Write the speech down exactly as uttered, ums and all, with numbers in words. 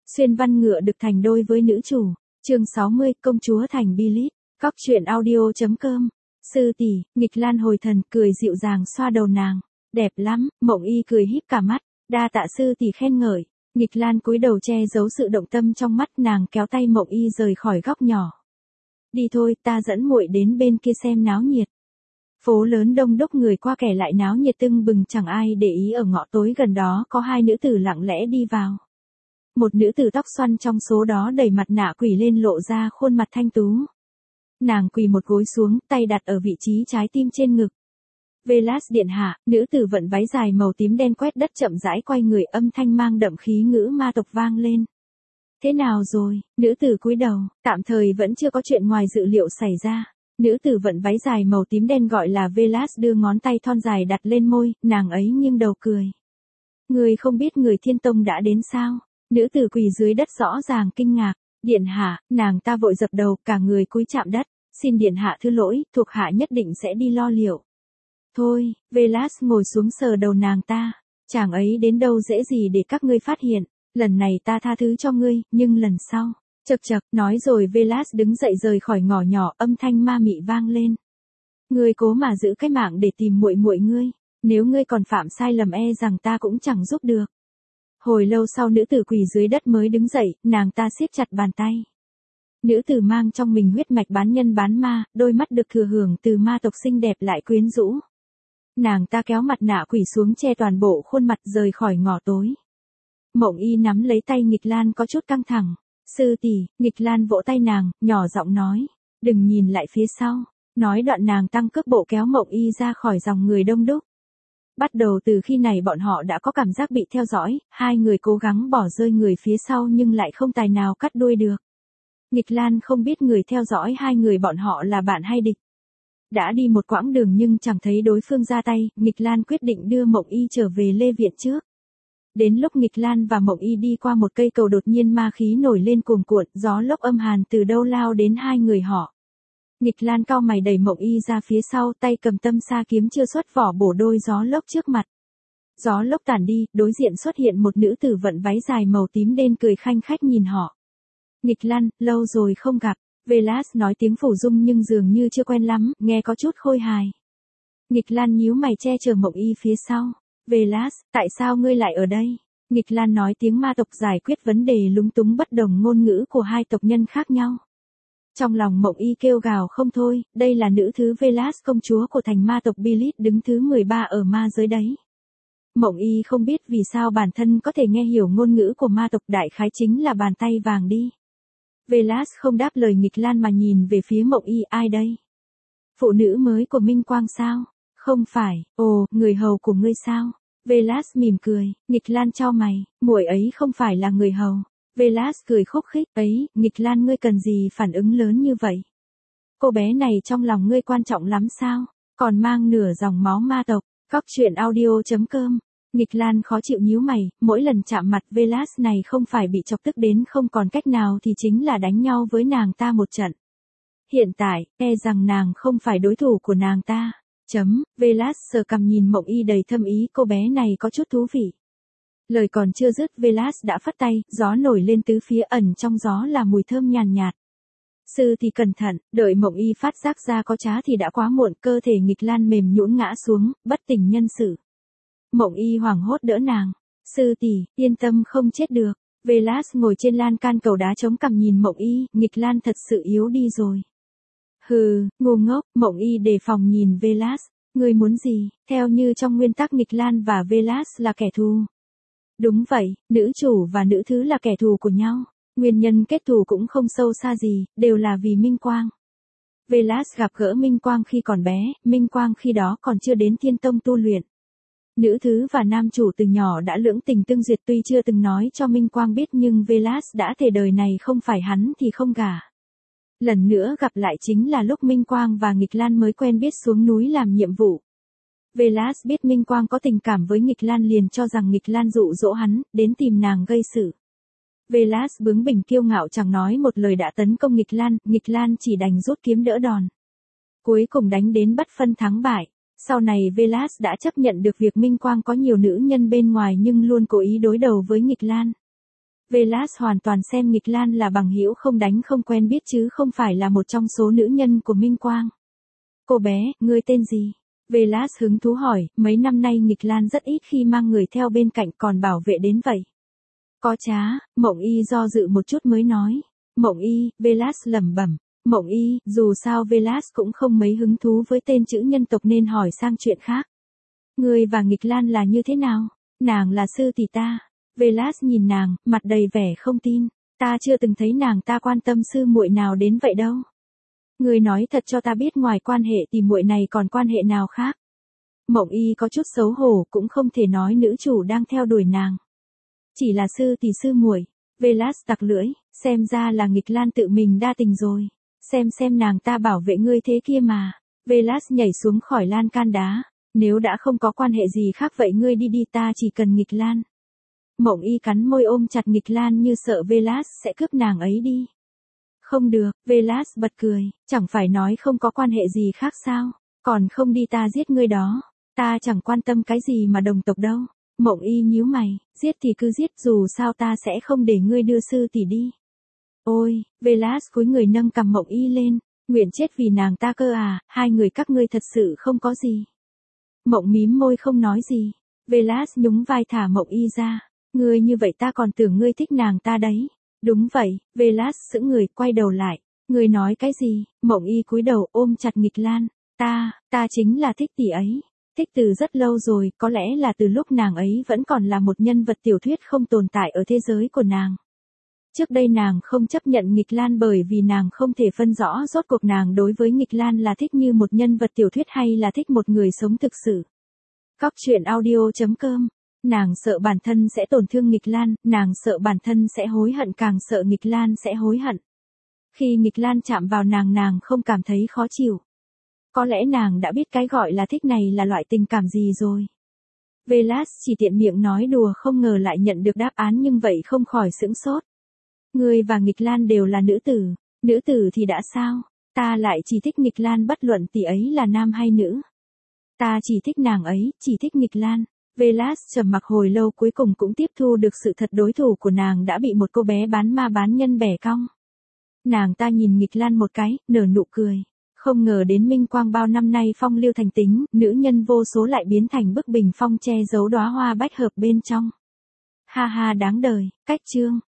Xuyên văn ngựa được thành đôi với nữ chủ. Chương sáu mươi, công chúa thành Billit. Cóc truyện audio chấm com. Sư tỷ, Nghịch Lan hồi thần, cười dịu dàng xoa đầu nàng. Đẹp lắm, Mộng Y cười híp cả mắt. Đa tạ sư tỷ khen ngợi. Nghịch Lan cúi đầu che giấu sự động tâm trong mắt, nàng kéo tay Mộng Y rời khỏi góc nhỏ. Đi thôi, ta dẫn muội đến bên kia xem náo nhiệt. Phố lớn đông đúc người qua kẻ lại, náo nhiệt tưng bừng, chẳng ai để ý. Ở ngõ tối gần đó có hai nữ tử lặng lẽ đi vào. Một nữ tử tóc xoăn trong số đó đẩy mặt nạ quỷ lên, lộ ra khuôn mặt thanh tú. Nàng quỳ một gối xuống, tay đặt ở vị trí trái tim trên ngực. Velas điện hạ, nữ tử vận váy dài màu tím đen quét đất chậm rãi quay người, âm thanh mang đậm khí ngữ ma tộc vang lên. Thế nào rồi? Nữ tử cúi đầu, tạm thời vẫn chưa có chuyện ngoài dự liệu xảy ra. Nữ tử vận váy dài màu tím đen gọi là Velas đưa ngón tay thon dài đặt lên môi, nàng ấy nghiêng đầu cười. Người không biết người Thiên Tông đã đến sao? Nữ tử quỳ dưới đất rõ ràng kinh ngạc. Điện hạ, nàng ta vội dập đầu, cả người cúi chạm đất. Xin điện hạ thứ lỗi, thuộc hạ nhất định sẽ đi lo liệu. Thôi, Velas ngồi xuống sờ đầu nàng ta. Chàng ấy đến đâu dễ gì để các ngươi phát hiện. Lần này ta tha thứ cho ngươi, nhưng lần sau. Chậc chậc, nói rồi Velas đứng dậy rời khỏi ngõ nhỏ, âm thanh ma mị vang lên. Ngươi cố mà giữ cái mạng để tìm muội muội ngươi. Nếu ngươi còn phạm sai lầm e rằng ta cũng chẳng giúp được. Hồi lâu sau nữ tử quỳ dưới đất mới đứng dậy, nàng ta siết chặt bàn tay. Nữ tử mang trong mình huyết mạch bán nhân bán ma, đôi mắt được thừa hưởng từ ma tộc xinh đẹp lại quyến rũ. Nàng ta kéo mặt nạ quỷ xuống che toàn bộ khuôn mặt, rời khỏi ngõ tối. Mộng Y nắm lấy tay Nghịch Lan có chút căng thẳng. Sư tỷ, Nghịch Lan vỗ tay nàng, nhỏ giọng nói. Đừng nhìn lại phía sau. Nói đoạn nàng tăng cước bộ kéo Mộng Y ra khỏi dòng người đông đúc. Bắt đầu từ khi này bọn họ đã có cảm giác bị theo dõi, hai người cố gắng bỏ rơi người phía sau nhưng lại không tài nào cắt đuôi được. Nghịch Lan không biết người theo dõi hai người bọn họ là bạn hay địch. Đã đi một quãng đường nhưng chẳng thấy đối phương ra tay, Nghịch Lan quyết định đưa Mộng Y trở về Lê Viện trước. Đến lúc Nghịch Lan và Mộng Y đi qua một cây cầu, đột nhiên ma khí nổi lên cuồn cuộn, gió lốc âm hàn từ đâu lao đến hai người họ. Nghịch Lan cau mày đẩy Mộng Y ra phía sau, tay cầm tâm sa kiếm chưa xuất vỏ bổ đôi gió lốc trước mặt. Gió lốc tản đi, đối diện xuất hiện một nữ tử vận váy dài màu tím đen cười khanh khách nhìn họ. Nghịch Lan, lâu rồi không gặp. Velas nói tiếng phổ dung nhưng dường như chưa quen lắm, nghe có chút khôi hài. Nghịch Lan nhíu mày che chở Mộng Y phía sau. Velas, tại sao ngươi lại ở đây? Nghịch Lan nói tiếng ma tộc giải quyết vấn đề lúng túng bất đồng ngôn ngữ của hai tộc nhân khác nhau. Trong lòng Mộng Y kêu gào không thôi, đây là nữ thứ Velas, công chúa của thành ma tộc Billit, đứng thứ mười ba ở ma giới đấy. Mộng Y không biết vì sao bản thân có thể nghe hiểu ngôn ngữ của ma tộc, đại khái chính là bàn tay vàng đi. Velas không đáp lời Nghịch Lan mà nhìn về phía Mộng Y, ai đây? Phụ nữ mới của Minh Quang sao? Không phải, ồ, người hầu của ngươi sao? Velas mỉm cười, Nghịch Lan chau mày, muội ấy không phải là người hầu. Velas cười khúc khích, ấy, Nghịch Lan ngươi cần gì phản ứng lớn như vậy? Cô bé này trong lòng ngươi quan trọng lắm sao? Còn mang nửa dòng máu ma tộc. Cóc truyện audio chấm com. Nghịch Lan khó chịu nhíu mày, mỗi lần chạm mặt Velas này không phải bị chọc tức đến không còn cách nào thì chính là đánh nhau với nàng ta một trận. Hiện tại, e rằng nàng không phải đối thủ của nàng ta. Chấm, Velas sờ cằm nhìn Mộng Y đầy thâm ý, cô bé này có chút thú vị. Lời còn chưa dứt, Velas đã phất tay, gió nổi lên tứ phía, ẩn trong gió là mùi thơm nhàn nhạt, nhạt. Sư thì cẩn thận, đợi Mộng Y phát giác ra có trá thì đã quá muộn, cơ thể Nghịch Lan mềm nhũn ngã xuống, bất tỉnh nhân sự. Mộng Y hoảng hốt đỡ nàng. Sư tỷ, yên tâm không chết được. Velas ngồi trên lan can cầu đá chống cằm nhìn Mộng Y, Nghịch Lan thật sự yếu đi rồi. Hừ, ngu ngốc, Mộng Y đề phòng nhìn Velas. Ngươi muốn gì? Theo như trong nguyên tắc Nghịch Lan và Velas là kẻ thù. Đúng vậy, nữ chủ và nữ thứ là kẻ thù của nhau. Nguyên nhân kết thù cũng không sâu xa gì, đều là vì Minh Quang. Velas gặp gỡ Minh Quang khi còn bé, Minh Quang khi đó còn chưa đến Thiên Tông tu luyện. Nữ thứ và nam chủ từ nhỏ đã lưỡng tình tương duyệt, tuy chưa từng nói cho Minh Quang biết nhưng Velas đã thề đời này không phải hắn thì không gả. Lần nữa gặp lại chính là lúc Minh Quang và Nghịch Lan mới quen biết xuống núi làm nhiệm vụ. Velas biết Minh Quang có tình cảm với Nghịch Lan liền cho rằng Nghịch Lan dụ dỗ hắn, đến tìm nàng gây sự. Velas bướng bỉnh kiêu ngạo chẳng nói một lời đã tấn công Nghịch Lan, Nghịch Lan chỉ đành rút kiếm đỡ đòn. Cuối cùng đánh đến bất phân thắng bại. Sau này Velas đã chấp nhận được việc Minh Quang có nhiều nữ nhân bên ngoài nhưng luôn cố ý đối đầu với Nghịch Lan. Velas hoàn toàn xem Nghịch Lan là bằng hữu không đánh không quen biết chứ không phải là một trong số nữ nhân của Minh Quang. Cô bé, ngươi tên gì? Velas hứng thú hỏi, mấy năm nay Nghịch Lan rất ít khi mang người theo bên cạnh còn bảo vệ đến vậy. Có trá, Mộng Y do dự một chút mới nói. Mộng Y, Velas lẩm bẩm. Mộng Y, dù sao Velas cũng không mấy hứng thú với tên chữ nhân tộc nên hỏi sang chuyện khác. Ngươi và Nghịch Lan là như thế nào? Nàng là sư tỷ ta. Velas nhìn nàng, mặt đầy vẻ không tin. Ta chưa từng thấy nàng ta quan tâm sư muội nào đến vậy đâu. Ngươi nói thật cho ta biết ngoài quan hệ tỷ muội này còn quan hệ nào khác. Mộng Y có chút xấu hổ cũng không thể nói nữ chủ đang theo đuổi nàng. Chỉ là sư tỷ sư muội. Velas tặc lưỡi, xem ra là Nghịch Lan tự mình đa tình rồi. Xem xem nàng ta bảo vệ ngươi thế kia mà. Velas nhảy xuống khỏi lan can đá. Nếu đã không có quan hệ gì khác vậy ngươi đi đi, ta chỉ cần Nghịch Lan. Mộng Y cắn môi ôm chặt Nghịch Lan như sợ Velas sẽ cướp nàng ấy đi. Không được, Velas bật cười, chẳng phải nói không có quan hệ gì khác sao, còn không đi ta giết ngươi đó, ta chẳng quan tâm cái gì mà đồng tộc đâu. Mộng Y nhíu mày, giết thì cứ giết, dù sao ta sẽ không để ngươi đưa sư tỷ đi. Ôi, Velas cúi người nâng cằm Mộng Y lên, nguyện chết vì nàng ta cơ à, hai người các ngươi thật sự không có gì. Mộng mím môi không nói gì, Velas nhún vai thả Mộng Y ra, ngươi như vậy ta còn tưởng ngươi thích nàng ta đấy. Đúng vậy, Velas sững người quay đầu lại, ngươi nói cái gì? Mộng Y cúi đầu ôm chặt Nghịch Lan, ta, ta chính là thích tỷ ấy. Thích từ rất lâu rồi, có lẽ là từ lúc nàng ấy vẫn còn là một nhân vật tiểu thuyết không tồn tại ở thế giới của nàng. Trước đây nàng không chấp nhận Nghịch Lan bởi vì nàng không thể phân rõ rốt cuộc nàng đối với Nghịch Lan là thích như một nhân vật tiểu thuyết hay là thích một người sống thực sự. Cóc truyện audio chấm com. Nàng sợ bản thân sẽ tổn thương Nghịch Lan, nàng sợ bản thân sẽ hối hận, càng sợ Nghịch Lan sẽ hối hận. Khi Nghịch Lan chạm vào nàng nàng không cảm thấy khó chịu. Có lẽ nàng đã biết cái gọi là thích này là loại tình cảm gì rồi. Velas chỉ tiện miệng nói đùa không ngờ lại nhận được đáp án nhưng vậy không khỏi sững sốt. Ngươi và Nghịch Lan đều là nữ tử, nữ tử thì đã sao, ta lại chỉ thích Nghịch Lan bất luận tỷ ấy là nam hay nữ. Ta chỉ thích nàng ấy, chỉ thích Nghịch Lan. Velas trầm mặc hồi lâu cuối cùng cũng tiếp thu được sự thật đối thủ của nàng đã bị một cô bé bán ma bán nhân bẻ cong. Nàng ta nhìn Nghịch Lan một cái, nở nụ cười. Không ngờ đến Minh Quang bao năm nay phong lưu thành tính, nữ nhân vô số lại biến thành bức bình phong che giấu đóa hoa bách hợp bên trong. Ha ha đáng đời, cách chương.